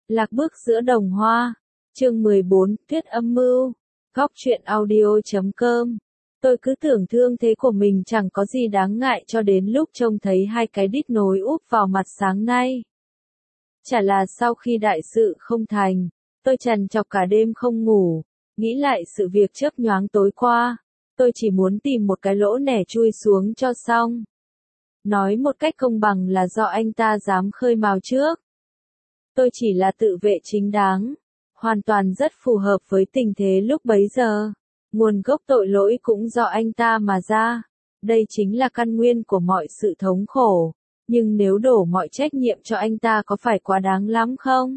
Lạc bước giữa đồng hoa. Chương 14, Tuyết âm mưu. Góc truyện audio.com. Tôi cứ tưởng thương thế của mình chẳng có gì đáng ngại cho đến lúc trông thấy hai cái đít nối úp vào mặt sáng nay. Chả là sau khi đại sự không thành, tôi trằn trọc cả đêm không ngủ, nghĩ lại sự việc chớp nhoáng tối qua. Tôi chỉ muốn tìm một cái lỗ nẻ chui xuống cho xong. Nói một cách công bằng là do anh ta dám khơi mào trước. Tôi chỉ là tự vệ chính đáng, hoàn toàn rất phù hợp với tình thế lúc bấy giờ. Nguồn gốc tội lỗi cũng do anh ta mà ra. Đây chính là căn nguyên của mọi sự thống khổ. Nhưng nếu đổ mọi trách nhiệm cho anh ta có phải quá đáng lắm không?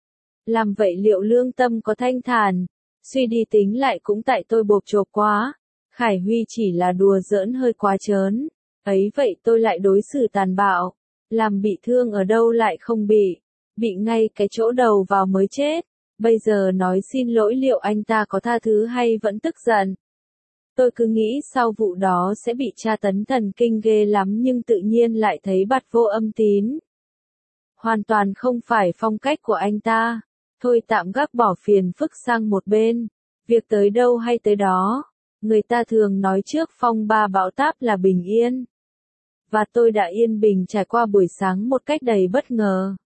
Làm vậy liệu lương tâm có thanh thản? Suy đi tính lại cũng tại tôi bộp chộp quá. Khải Huy chỉ là đùa giỡn hơi quá trớn. Ấy vậy tôi lại đối xử tàn bạo. Làm bị thương ở đâu lại không bị ngay cái chỗ đầu vào mới chết. Bây giờ nói xin lỗi liệu anh ta có tha thứ hay vẫn tức giận? Tôi cứ nghĩ sau vụ đó sẽ bị tra tấn thần kinh ghê lắm nhưng tự nhiên lại thấy bặt vô âm tín. Hoàn toàn không phải phong cách của anh ta. Thôi tạm gác bỏ phiền phức sang một bên. Việc tới đâu hay tới đó. Người ta thường nói trước phong ba bão táp là bình yên. Và tôi đã yên bình trải qua buổi sáng một cách đầy bất ngờ.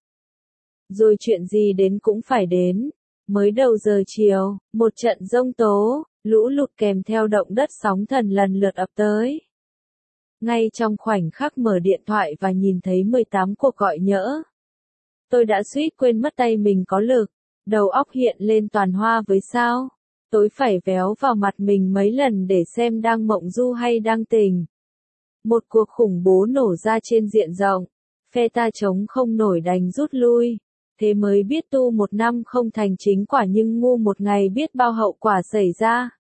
Rồi chuyện gì đến cũng phải đến. Mới đầu giờ chiều, một trận giông tố, lũ lụt kèm theo động đất sóng thần lần lượt ập tới. Ngay trong khoảnh khắc mở điện thoại và nhìn thấy 18 cuộc gọi nhỡ. Tôi đã suýt quên mất tay mình có lực, đầu óc hiện lên toàn hoa với sao. Tối phải véo vào mặt mình mấy lần để xem đang mộng du hay đang tỉnh. Một cuộc khủng bố nổ ra trên diện rộng, phe ta chống không nổi đành rút lui. Thế mới biết tu một năm không thành chính quả nhưng ngu một ngày biết bao hậu quả xảy ra.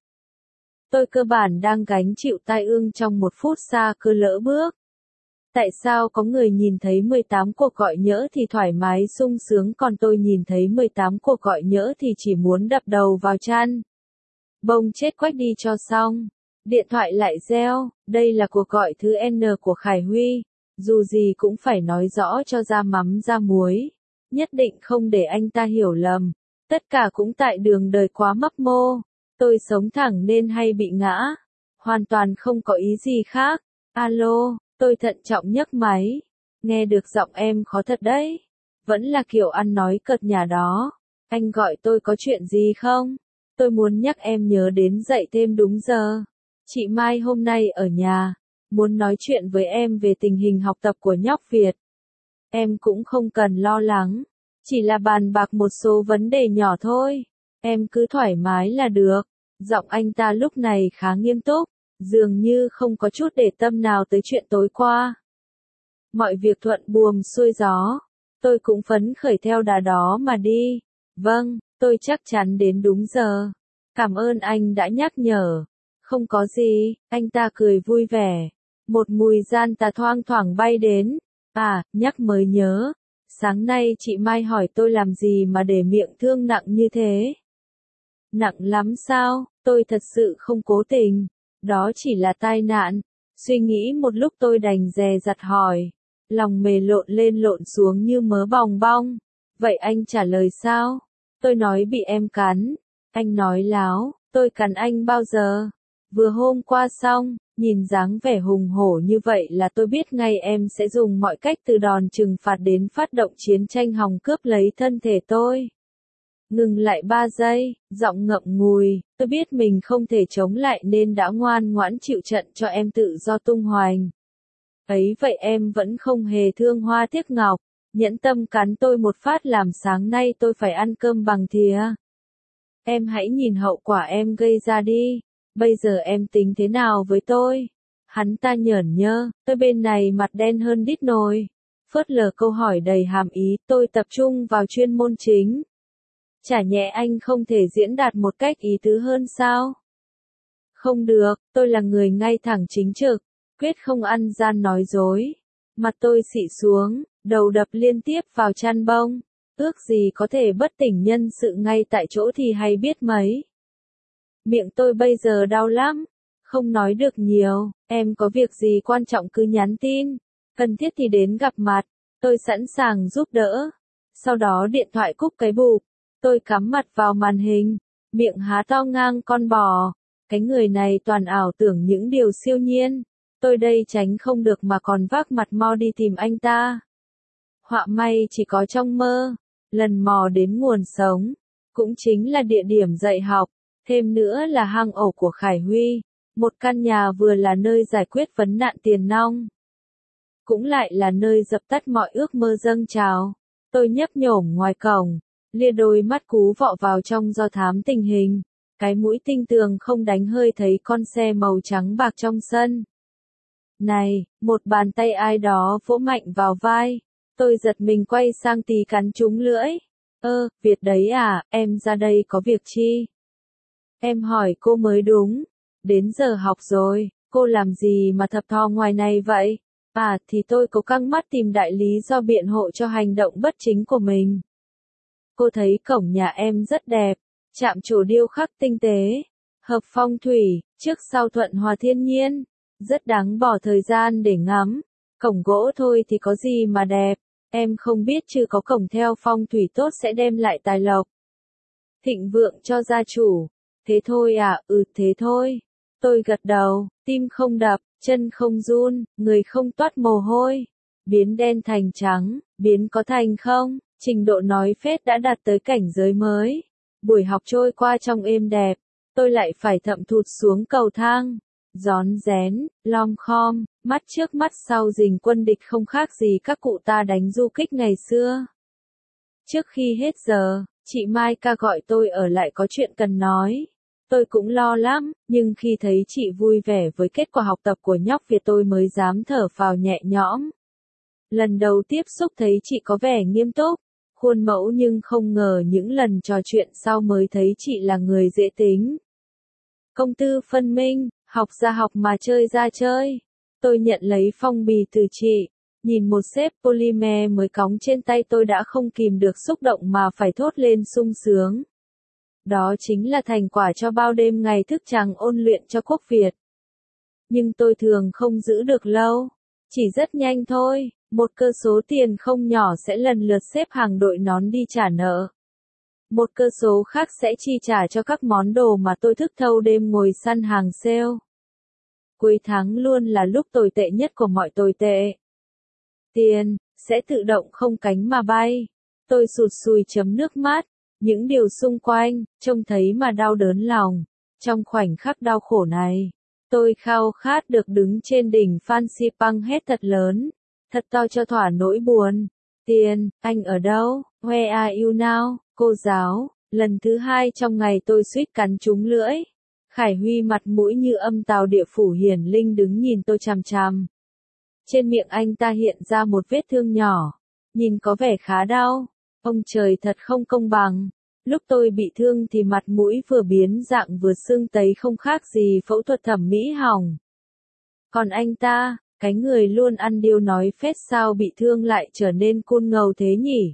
Tôi cơ bản đang gánh chịu tai ương trong một phút xa cơ lỡ bước. Tại sao có người nhìn thấy 18 cuộc gọi nhỡ thì thoải mái sung sướng còn tôi nhìn thấy 18 cuộc gọi nhỡ thì chỉ muốn đập đầu vào chăn. Bông chết quách đi cho xong. Điện thoại lại reo, đây là cuộc gọi thứ N của Khải Huy. Dù gì cũng phải nói rõ cho ra mắm ra muối. Nhất định không để anh ta hiểu lầm. Tất cả cũng tại đường đời quá mấp mô. Tôi sống thẳng nên hay bị ngã. Hoàn toàn không có ý gì khác. Alo, tôi thận trọng nhấc máy. Nghe được giọng em khó thật đấy. Vẫn là kiểu ăn nói cợt nhả đó. Anh gọi tôi có chuyện gì không? Tôi muốn nhắc em nhớ đến dậy thêm đúng giờ. Chị Mai hôm nay ở nhà. Muốn nói chuyện với em về tình hình học tập của nhóc Việt. Em cũng không cần lo lắng. Chỉ là bàn bạc một số vấn đề nhỏ thôi. Em cứ thoải mái là được. Giọng anh ta lúc này khá nghiêm túc. Dường như không có chút để tâm nào tới chuyện tối qua. Mọi việc thuận buồm xuôi gió. Tôi cũng phấn khởi theo đà đó mà đi. Vâng, tôi chắc chắn đến đúng giờ. Cảm ơn anh đã nhắc nhở. Không có gì, anh ta cười vui vẻ. Một mùi gian tà thoang thoảng bay đến. À, nhắc mới nhớ. Sáng nay chị Mai hỏi tôi làm gì mà để miệng thương nặng như thế. Nặng lắm sao, tôi thật sự không cố tình. Đó chỉ là tai nạn. Suy nghĩ một lúc tôi đành dè dặt hỏi. Lòng mề lộn lên lộn xuống như mớ bòng bong. Vậy anh trả lời sao? Tôi nói bị em cắn. Anh nói láo, tôi cắn anh bao giờ? Vừa hôm qua xong. Nhìn dáng vẻ hùng hổ như vậy là tôi biết ngay em sẽ dùng mọi cách từ đòn trừng phạt đến phát động chiến tranh hòng cướp lấy thân thể tôi. Ngừng lại 3 giây, giọng ngậm ngùi, tôi biết mình không thể chống lại nên đã ngoan ngoãn chịu trận cho em tự do tung hoành. Ấy vậy em vẫn không hề thương hoa tiếc ngọc, nhẫn tâm cắn tôi một phát làm sáng nay tôi phải ăn cơm bằng thìa. Em hãy nhìn hậu quả em gây ra đi. Bây giờ em tính thế nào với tôi? Hắn ta nhởn nhơ, tôi bên này mặt đen hơn đít nồi. Phớt lờ câu hỏi đầy hàm ý, tôi tập trung vào chuyên môn chính. Chả nhẽ anh không thể diễn đạt một cách ý tứ hơn sao? Không được, tôi là người ngay thẳng chính trực, quyết không ăn gian nói dối. Mặt tôi xị xuống, đầu đập liên tiếp vào chăn bông. Ước gì có thể bất tỉnh nhân sự ngay tại chỗ thì hay biết mấy. Miệng tôi bây giờ đau lắm, không nói được nhiều, em có việc gì quan trọng cứ nhắn tin, cần thiết thì đến gặp mặt, tôi sẵn sàng giúp đỡ. Sau đó điện thoại cúp cái bụp, tôi cắm mặt vào màn hình, miệng há to ngang con bò. Cái người này toàn ảo tưởng những điều siêu nhiên. Tôi đây tránh không được mà còn vác mặt mo đi tìm anh ta. Họa may chỉ có trong mơ, lần mò đến nguồn sống, cũng chính là địa điểm dạy học, thêm nữa là hang ổ của Khải Huy, một căn nhà vừa là nơi giải quyết vấn nạn tiền nong, cũng lại là nơi dập tắt mọi ước mơ dâng trào. Tôi nhấp nhổm ngoài cổng, lia đôi mắt cú vọ vào trong do thám tình hình, cái mũi tinh tường không đánh hơi thấy con xe màu trắng bạc trong sân. Này, một bàn tay ai đó vỗ mạnh vào vai. Tôi giật mình quay sang tí cắn trúng lưỡi. Việt đấy à, em ra đây có việc chi? Em hỏi cô mới đúng. Đến giờ học rồi, cô làm gì mà thập thò ngoài này vậy? Thì tôi cố căng mắt tìm đại lý do biện hộ cho hành động bất chính của mình. Cô thấy cổng nhà em rất đẹp, chạm trổ điêu khắc tinh tế, hợp phong thủy, trước sau thuận hòa thiên nhiên, rất đáng bỏ thời gian để ngắm. Cổng gỗ thôi thì có gì mà đẹp. Em không biết chứ có cổng theo phong thủy tốt sẽ đem lại tài lộc, thịnh vượng cho gia chủ. Thế thôi à? Thế thôi. Tôi gật đầu, tim không đập, chân không run, người không toát mồ hôi. Biến đen thành trắng, biến có thành không? Trình độ nói phết đã đạt tới cảnh giới mới. Buổi học trôi qua trong êm đẹp, tôi lại phải thậm thụt xuống cầu thang. Rón rén, lom khom, mắt trước mắt sau rình quân địch không khác gì các cụ ta đánh du kích ngày xưa. Trước khi hết giờ, chị Mai ca gọi tôi ở lại có chuyện cần nói. Tôi cũng lo lắm, nhưng khi thấy chị vui vẻ với kết quả học tập của nhóc Việt tôi mới dám thở phào nhẹ nhõm. Lần đầu tiếp xúc thấy chị có vẻ nghiêm túc, khuôn mẫu nhưng không ngờ những lần trò chuyện sau mới thấy chị là người dễ tính. Công tư phân minh, học ra học mà chơi ra chơi. Tôi nhận lấy phong bì từ chị, nhìn một xếp polymer mới cóng trên tay tôi đã không kìm được xúc động mà phải thốt lên sung sướng. Đó chính là thành quả cho bao đêm ngày thức trắng ôn luyện cho quốc Việt. Nhưng tôi thường không giữ được lâu, chỉ rất nhanh thôi, một cơ số tiền không nhỏ sẽ lần lượt xếp hàng đội nón đi trả nợ. Một cơ số khác sẽ chi trả cho các món đồ mà tôi thức thâu đêm ngồi săn hàng sale. Cuối tháng luôn là lúc tồi tệ nhất của mọi tồi tệ. Tiền sẽ tự động không cánh mà bay. Tôi sụt sùi chấm nước mắt, những điều xung quanh trông thấy mà đau đớn lòng. Trong khoảnh khắc đau khổ này, tôi khao khát được đứng trên đỉnh Phan Xipang hét thật lớn, thật to cho thỏa nỗi buồn. Tiền, anh ở đâu? Where are you now? Cô giáo, lần thứ 2 trong ngày tôi suýt cắn trúng lưỡi. Khải Huy mặt mũi như âm tào địa phủ hiển linh đứng nhìn tôi chằm chằm. Trên miệng anh ta hiện ra một vết thương nhỏ, nhìn có vẻ khá đau. Ông trời thật không công bằng. Lúc tôi bị thương thì mặt mũi vừa biến dạng vừa sưng tấy không khác gì phẫu thuật thẩm mỹ hỏng. Còn anh ta, cái người luôn ăn điêu nói phét sao bị thương lại trở nên cool ngầu thế nhỉ?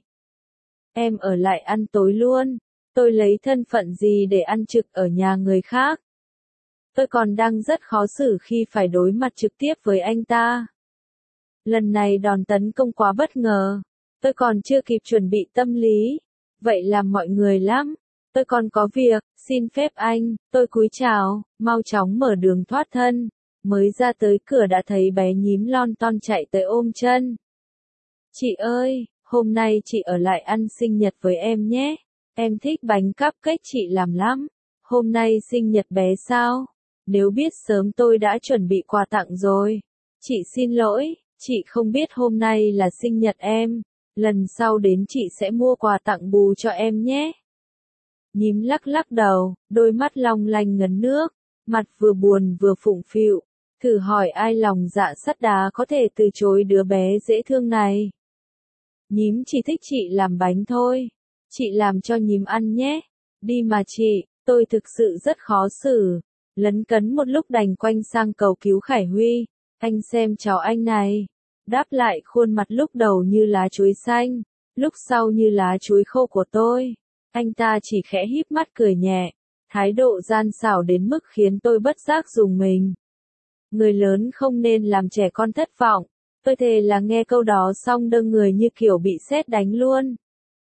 Em ở lại ăn tối luôn. Tôi lấy thân phận gì để ăn trực ở nhà người khác? Tôi còn đang rất khó xử khi phải đối mặt trực tiếp với anh ta. Lần này đòn tấn công quá bất ngờ. Tôi còn chưa kịp chuẩn bị tâm lý. Vậy làm mọi người lắm. Tôi còn có việc, xin phép anh. Tôi cúi chào, mau chóng mở đường thoát thân. Mới ra tới cửa đã thấy bé nhím lon ton chạy tới ôm chân. Chị ơi, hôm nay chị ở lại ăn sinh nhật với em nhé. Em thích bánh cupcake chị làm lắm. Hôm nay sinh nhật bé sao? Nếu biết sớm tôi đã chuẩn bị quà tặng rồi. Chị xin lỗi, chị không biết hôm nay là sinh nhật em. Lần sau đến chị sẽ mua quà tặng bù cho em nhé. Nhím lắc lắc đầu, đôi mắt long lanh ngấn nước, mặt vừa buồn vừa phụng phịu. Thử hỏi ai lòng dạ sắt đá có thể từ chối đứa bé dễ thương này. Nhím chỉ thích chị làm bánh thôi. Chị làm cho nhím ăn nhé. Đi mà chị, tôi thực sự rất khó xử. Lấn cấn một lúc đành quanh sang cầu cứu Khải Huy. Anh xem cháu anh này. Đáp lại khuôn mặt lúc đầu như lá chuối xanh, lúc sau như lá chuối khô của tôi. Anh ta chỉ khẽ híp mắt cười nhẹ, thái độ gian xảo đến mức khiến tôi bất giác rùng mình. Người lớn không nên làm trẻ con thất vọng. Tôi thề là nghe câu đó xong đơ người như kiểu bị sét đánh luôn.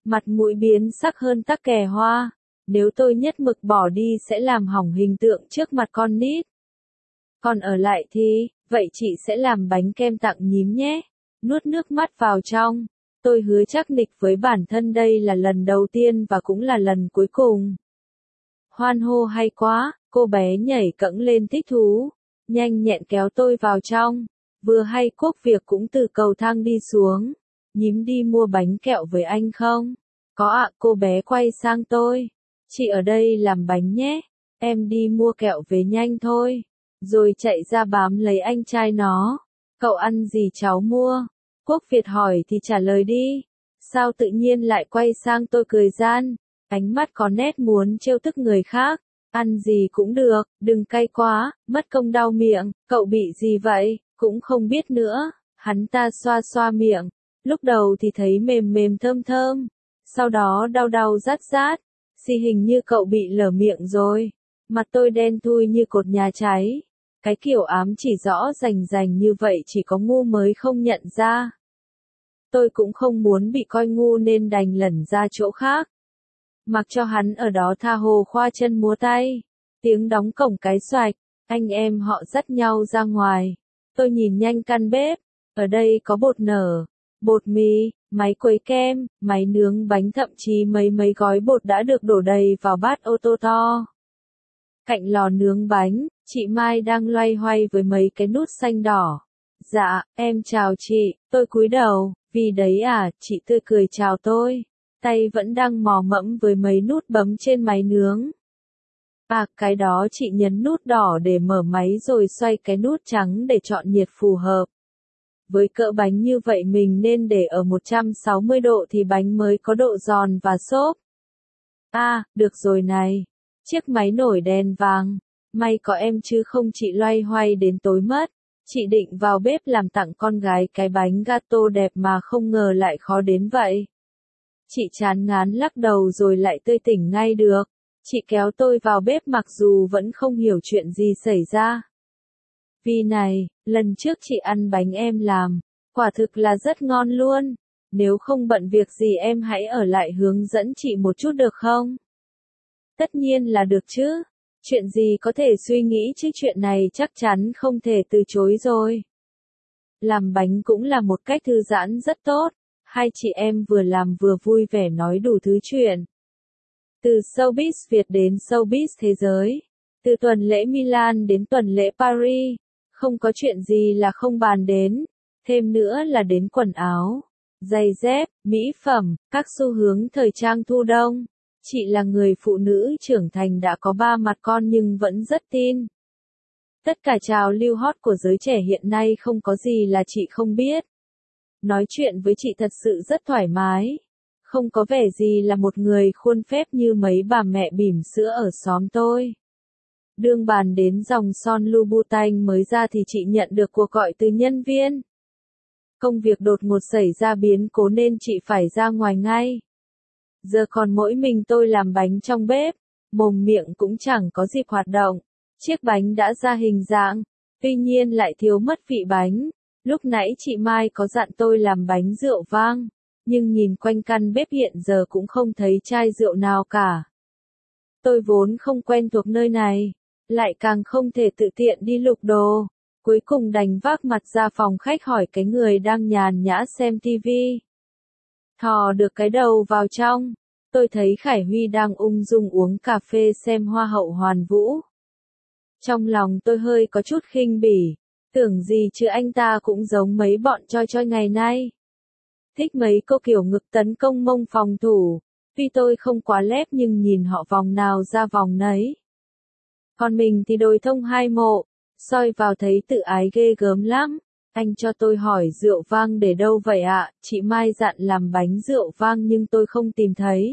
Mặt mũi biến sắc hơn tắc kè hoa. Nếu tôi nhất mực bỏ đi sẽ làm hỏng hình tượng trước mặt con nít. Còn ở lại thì, vậy chị sẽ làm bánh kem tặng nhím nhé. Nuốt nước mắt vào trong. Tôi hứa chắc nịch với bản thân đây là lần đầu tiên và cũng là lần cuối cùng. Hoan hô hay quá, cô bé nhảy cẫng lên thích thú. Nhanh nhẹn kéo tôi vào trong. Vừa hay Quốc Việc cũng từ cầu thang đi xuống. Nhím đi mua bánh kẹo với anh không? Có ạ, cô bé quay sang tôi. Chị ở đây làm bánh nhé. Em đi mua kẹo về nhanh thôi. Rồi chạy ra bám lấy anh trai nó. Cậu ăn gì cháu mua? Quốc Việt hỏi thì trả lời đi. Sao tự nhiên lại quay sang tôi cười gian? Ánh mắt có nét muốn trêu tức người khác. Ăn gì cũng được, đừng cay quá, mất công đau miệng. Cậu bị gì vậy? Cũng không biết nữa. Hắn ta xoa xoa miệng. Lúc đầu thì thấy mềm mềm thơm thơm. Sau đó đau đau rát rát. Hình như cậu bị lở miệng rồi. Mặt tôi đen thui như cột nhà cháy. Cái kiểu ám chỉ rõ rành rành như vậy chỉ có ngu mới không nhận ra. Tôi cũng không muốn bị coi ngu nên đành lẩn ra chỗ khác. Mặc cho hắn ở đó tha hồ khoa chân múa tay. Tiếng đóng cổng cái xoạch, anh em họ dắt nhau ra ngoài. Tôi nhìn nhanh căn bếp, ở đây có bột nở, bột mì, máy quấy kem, máy nướng bánh thậm chí mấy gói bột đã được đổ đầy vào bát ô tô to. Cạnh lò nướng bánh, chị Mai đang loay hoay với mấy cái nút xanh đỏ. Dạ, em chào chị, tôi cúi đầu, vì đấy à, chị tươi cười chào tôi. Tay vẫn đang mò mẫm với mấy nút bấm trên máy nướng. À, cái đó chị nhấn nút đỏ để mở máy rồi xoay cái nút trắng để chọn nhiệt phù hợp. Với cỡ bánh như vậy mình nên để ở 160 độ thì bánh mới có độ giòn và xốp. À, được rồi này. Chiếc máy nổi đèn vàng. May có em chứ không chị loay hoay đến tối mất. Chị định vào bếp làm tặng con gái cái bánh gato đẹp mà không ngờ lại khó đến vậy. Chị chán ngán lắc đầu rồi lại tươi tỉnh ngay được. Chị kéo tôi vào bếp mặc dù vẫn không hiểu chuyện gì xảy ra. Vì này, lần trước chị ăn bánh em làm, quả thực là rất ngon luôn. Nếu không bận việc gì em hãy ở lại hướng dẫn chị một chút được không? Tất nhiên là được chứ. Chuyện gì có thể suy nghĩ chứ chuyện này chắc chắn không thể từ chối rồi. Làm bánh cũng là một cách thư giãn rất tốt. Hai chị em vừa làm vừa vui vẻ nói đủ thứ chuyện. Từ showbiz Việt đến showbiz thế giới. Từ tuần lễ Milan đến tuần lễ Paris. Không có chuyện gì là không bàn đến. Thêm nữa là đến quần áo, giày dép, mỹ phẩm, các xu hướng thời trang thu đông. Chị là người phụ nữ trưởng thành đã có 3 mặt con nhưng vẫn rất tin. Tất cả trào lưu hot của giới trẻ hiện nay không có gì là chị không biết. Nói chuyện với chị thật sự rất thoải mái. Không có vẻ gì là một người khuôn phép như mấy bà mẹ bỉm sữa ở xóm tôi. Đương bàn đến dòng son Louboutin mới ra thì chị nhận được cuộc gọi từ nhân viên. Công việc đột ngột xảy ra biến cố nên chị phải ra ngoài ngay. Giờ còn mỗi mình tôi làm bánh trong bếp, mồm miệng cũng chẳng có dịp hoạt động. Chiếc bánh đã ra hình dạng, tuy nhiên lại thiếu mất vị bánh. Lúc nãy chị Mai có dặn tôi làm bánh rượu vang, nhưng nhìn quanh căn bếp hiện giờ cũng không thấy chai rượu nào cả. Tôi vốn không quen thuộc nơi này, lại càng không thể tự tiện đi lục đồ. Cuối cùng đành vác mặt ra phòng khách hỏi cái người đang nhàn nhã xem tivi. Thò được cái đầu vào trong, tôi thấy Khải Huy đang ung dung uống cà phê xem Hoa hậu Hoàn Vũ. Trong lòng tôi hơi có chút khinh bỉ, tưởng gì chứ anh ta cũng giống mấy bọn choi choi ngày nay. Thích mấy cô kiểu ngực tấn công mông phòng thủ, tuy tôi không quá lép nhưng nhìn họ vòng nào ra vòng nấy. Còn mình thì đồi thông hai mộ, soi vào thấy tự ái ghê gớm lắm. Anh cho tôi hỏi rượu vang để đâu vậy ạ? Chị Mai dặn làm bánh rượu vang nhưng tôi không tìm thấy.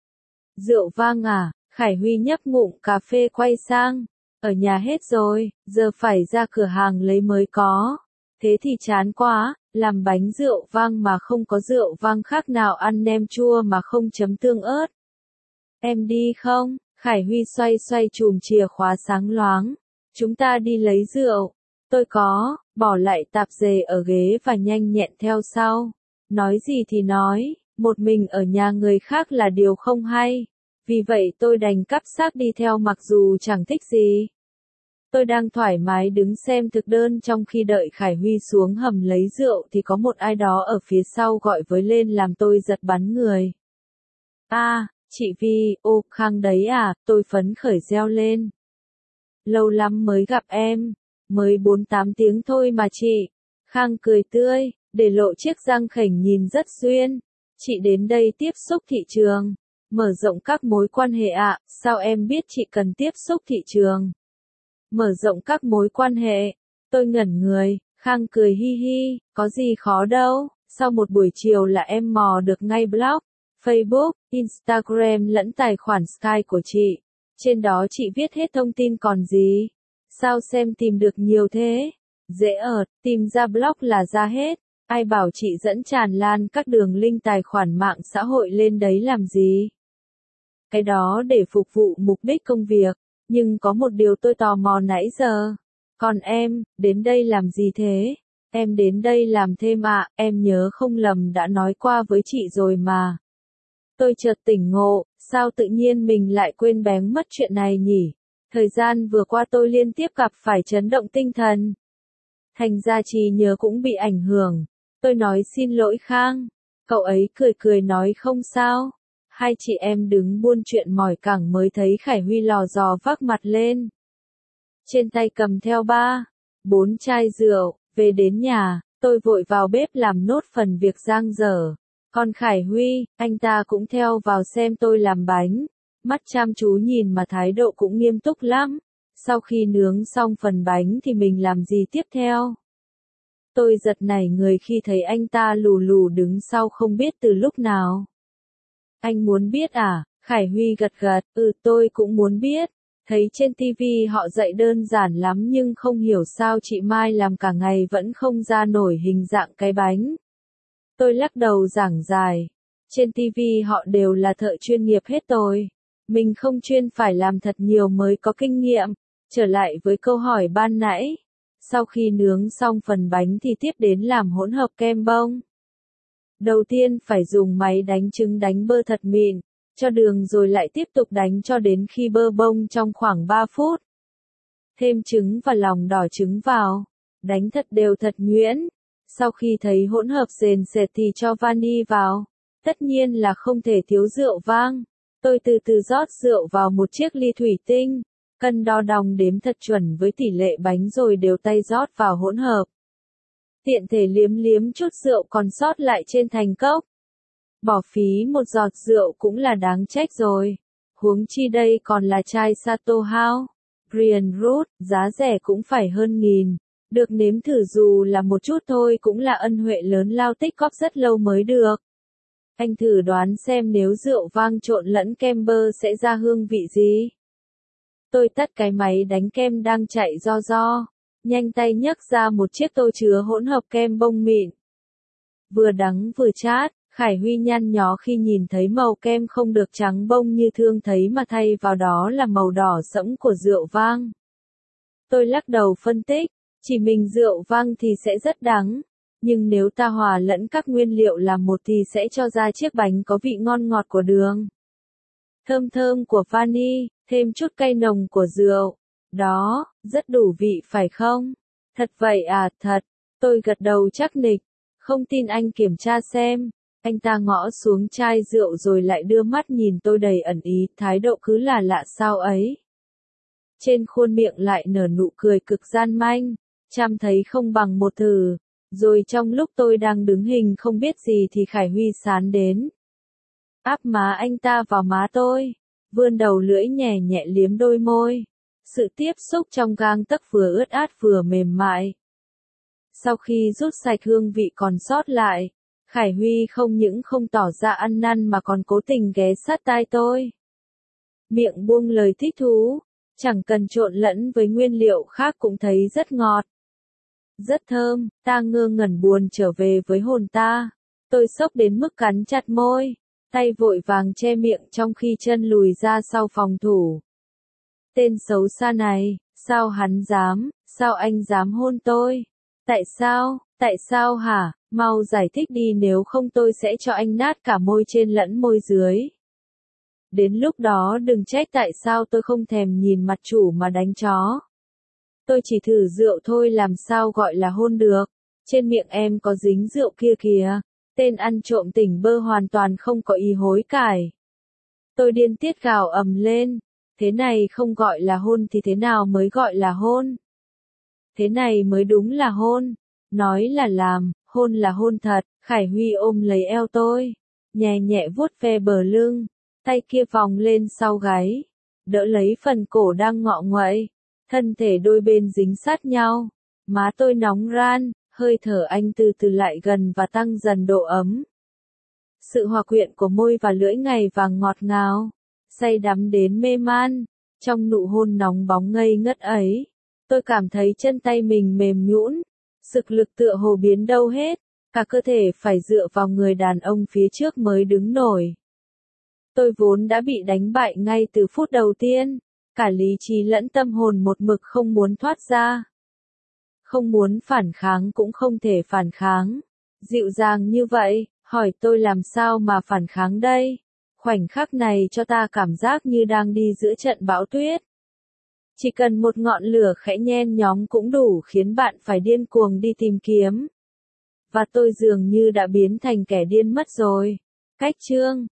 Rượu vang à? Khải Huy nhấp ngụm cà phê quay sang. Ở nhà hết rồi, giờ phải ra cửa hàng lấy mới có. Thế thì chán quá, làm bánh rượu vang mà không có rượu vang khác nào ăn nem chua mà không chấm tương ớt. Em đi không? Khải Huy xoay xoay chùm chìa khóa sáng loáng. Chúng ta đi lấy rượu. Tôi có, bỏ lại tạp dề ở ghế và nhanh nhẹn theo sau. Nói gì thì nói, Một mình ở nhà người khác là điều không hay. Vì vậy tôi đành cắp xác đi theo mặc dù chẳng thích gì. Tôi đang thoải mái đứng xem thực đơn trong khi đợi Khải Huy xuống hầm lấy rượu thì có một ai đó ở phía sau gọi với lên làm tôi giật bắn người. Chị Vi, ô Khang đấy à, tôi phấn khởi reo lên. Lâu lắm mới gặp em, mới 48 tiếng thôi mà chị. Khang cười tươi, để lộ chiếc răng khểnh nhìn rất xuyên. Chị đến đây tiếp xúc thị trường, mở rộng các mối quan hệ ạ, sao em biết chị cần tiếp xúc thị trường? Mở rộng các mối quan hệ, tôi ngẩn người, Khang cười hi hi, có gì khó đâu, sau một buổi chiều là em mò được ngay blog, Facebook, Instagram lẫn tài khoản Skype của chị. Trên đó chị viết hết thông tin còn gì. Sao xem tìm được nhiều thế? Dễ ợt, tìm ra blog là ra hết. Ai bảo chị dẫn tràn lan các đường link tài khoản mạng xã hội lên đấy làm gì? Cái đó để phục vụ mục đích công việc. Nhưng có một điều tôi tò mò nãy giờ. Còn em, đến đây làm gì thế? Em đến đây làm thêm ạ, em nhớ không lầm đã nói qua với chị rồi mà. Tôi chợt tỉnh ngộ, sao tự nhiên mình lại quên bén mất chuyện này nhỉ? Thời gian vừa qua tôi liên tiếp gặp phải chấn động tinh thần. Thành ra trí nhớ cũng bị ảnh hưởng. Tôi nói xin lỗi Khang. Cậu ấy cười cười nói không sao. Hai chị em đứng buôn chuyện mỏi cẳng mới thấy Khải Huy lò dò vác mặt lên. Trên tay cầm theo 4 chai rượu, về đến nhà, tôi vội vào bếp làm nốt phần việc dang dở. Còn Khải Huy, anh ta cũng theo vào xem tôi làm bánh. Mắt chăm chú nhìn mà thái độ cũng nghiêm túc lắm. Sau khi nướng xong phần bánh thì mình làm gì tiếp theo? Tôi giật nảy người khi thấy anh ta lù lù đứng sau không biết từ lúc nào. Anh muốn biết à? Khải Huy gật gật, tôi cũng muốn biết. Thấy trên TV họ dạy đơn giản lắm nhưng không hiểu sao chị Mai làm cả ngày vẫn không ra nổi hình dạng cái bánh. Tôi lắc đầu giảng giải. Trên TV họ đều là thợ chuyên nghiệp hết rồi. Mình không chuyên phải làm thật nhiều mới có kinh nghiệm. Trở lại với câu hỏi ban nãy. Sau khi nướng xong phần bánh thì tiếp đến làm hỗn hợp kem bông. Đầu tiên phải dùng máy đánh trứng đánh bơ thật mịn, cho đường rồi lại tiếp tục đánh cho đến khi bơ bông trong khoảng 3 phút. Thêm trứng và lòng đỏ trứng vào, đánh thật đều thật nhuyễn. Sau khi thấy hỗn hợp sền sệt thì cho vani vào. Tất nhiên là không thể thiếu rượu vang. Tôi từ từ rót rượu vào một chiếc ly thủy tinh, cân đo đong đếm thật chuẩn với tỷ lệ bánh rồi đều tay rót vào hỗn hợp. Tiện thể liếm liếm chút rượu còn sót lại trên thành cốc. Bỏ phí một giọt rượu cũng là đáng trách rồi. Huống chi đây còn là chai Sato House, Brian Root, giá rẻ cũng phải hơn 1.000. Được nếm thử dù là một chút thôi cũng là ân huệ lớn lao tích cóp rất lâu mới được. Anh thử đoán xem nếu rượu vang trộn lẫn kem bơ sẽ ra hương vị gì? Tôi tắt cái máy đánh kem đang chạy ro, nhanh tay nhấc ra một chiếc tô chứa hỗn hợp kem bông mịn. Vừa đắng vừa chát, Khải Huy nhăn nhó khi nhìn thấy màu kem không được trắng bông như thường thấy mà thay vào đó là màu đỏ sẫm của rượu vang. Tôi lắc đầu phân tích, chỉ mình rượu vang thì sẽ rất đắng, nhưng nếu ta hòa lẫn các nguyên liệu làm một thì sẽ cho ra chiếc bánh có vị ngon ngọt của đường. Thơm thơm của vani, thêm chút cay nồng của rượu. Đó, rất đủ vị phải không? Thật vậy à, thật. Tôi gật đầu chắc nịch. Không tin anh kiểm tra xem. Anh ta ngõ xuống chai rượu rồi lại đưa mắt nhìn tôi đầy ẩn ý, thái độ cứ là lạ sao ấy. Trên khuôn miệng lại nở nụ cười cực gian manh, chăm thấy không bằng một từ. Rồi trong lúc tôi đang đứng hình không biết gì thì Khải Huy sán đến. Áp má anh ta vào má tôi, vươn đầu lưỡi nhẹ nhẹ liếm đôi môi. Sự tiếp xúc trong gang tấc vừa ướt át vừa mềm mại. Sau khi rút sạch hương vị còn sót lại, Khải Huy không những không tỏ ra ăn năn mà còn cố tình ghé sát tai tôi. Miệng buông lời thích thú, chẳng cần trộn lẫn với nguyên liệu khác cũng thấy rất ngọt. Rất thơm, ta ngơ ngẩn buồn trở về với hồn ta. Tôi sốc đến mức cắn chặt môi, tay vội vàng che miệng trong khi chân lùi ra sau phòng thủ. Tên xấu xa này, sao hắn dám, sao anh dám hôn tôi? Tại sao hả? Mau giải thích đi nếu không tôi sẽ cho anh nát cả môi trên lẫn môi dưới. Đến lúc đó đừng trách tại sao tôi không thèm nhìn mặt chủ mà đánh chó. Tôi chỉ thử rượu thôi làm sao gọi là hôn được. Trên miệng em có dính rượu kia kìa. Tên ăn trộm tỉnh bơ hoàn toàn không có ý hối cải. Tôi điên tiết gào ầm lên. Thế này không gọi là hôn thì thế nào mới gọi là hôn? Thế này mới đúng là hôn. Nói là làm, hôn là hôn thật. Khải Huy ôm lấy eo tôi. Nhẹ nhẹ vuốt ve bờ lưng. Tay kia vòng lên sau gáy. Đỡ lấy phần cổ đang ngọ nguậy. Thân thể đôi bên dính sát nhau. Má tôi nóng ran. Hơi thở anh từ từ lại gần và tăng dần độ ấm. Sự hòa quyện của môi và lưỡi ngày vàng ngọt ngào. Say đắm đến mê man. Trong nụ hôn nóng bóng ngây ngất ấy. Tôi cảm thấy chân tay mình mềm nhũn. Sực lực tựa hồ biến đâu hết. Cả cơ thể phải dựa vào người đàn ông phía trước mới đứng nổi. Tôi vốn đã bị đánh bại ngay từ phút đầu tiên. Cả lý trí lẫn tâm hồn một mực không muốn thoát ra. Không muốn phản kháng cũng không thể phản kháng. Dịu dàng như vậy, hỏi tôi làm sao mà phản kháng đây? Khoảnh khắc này cho ta cảm giác như đang đi giữa trận bão tuyết. Chỉ cần một ngọn lửa khẽ nhen nhóm cũng đủ khiến bạn phải điên cuồng đi tìm kiếm. Và tôi dường như đã biến thành kẻ điên mất rồi. Cách chương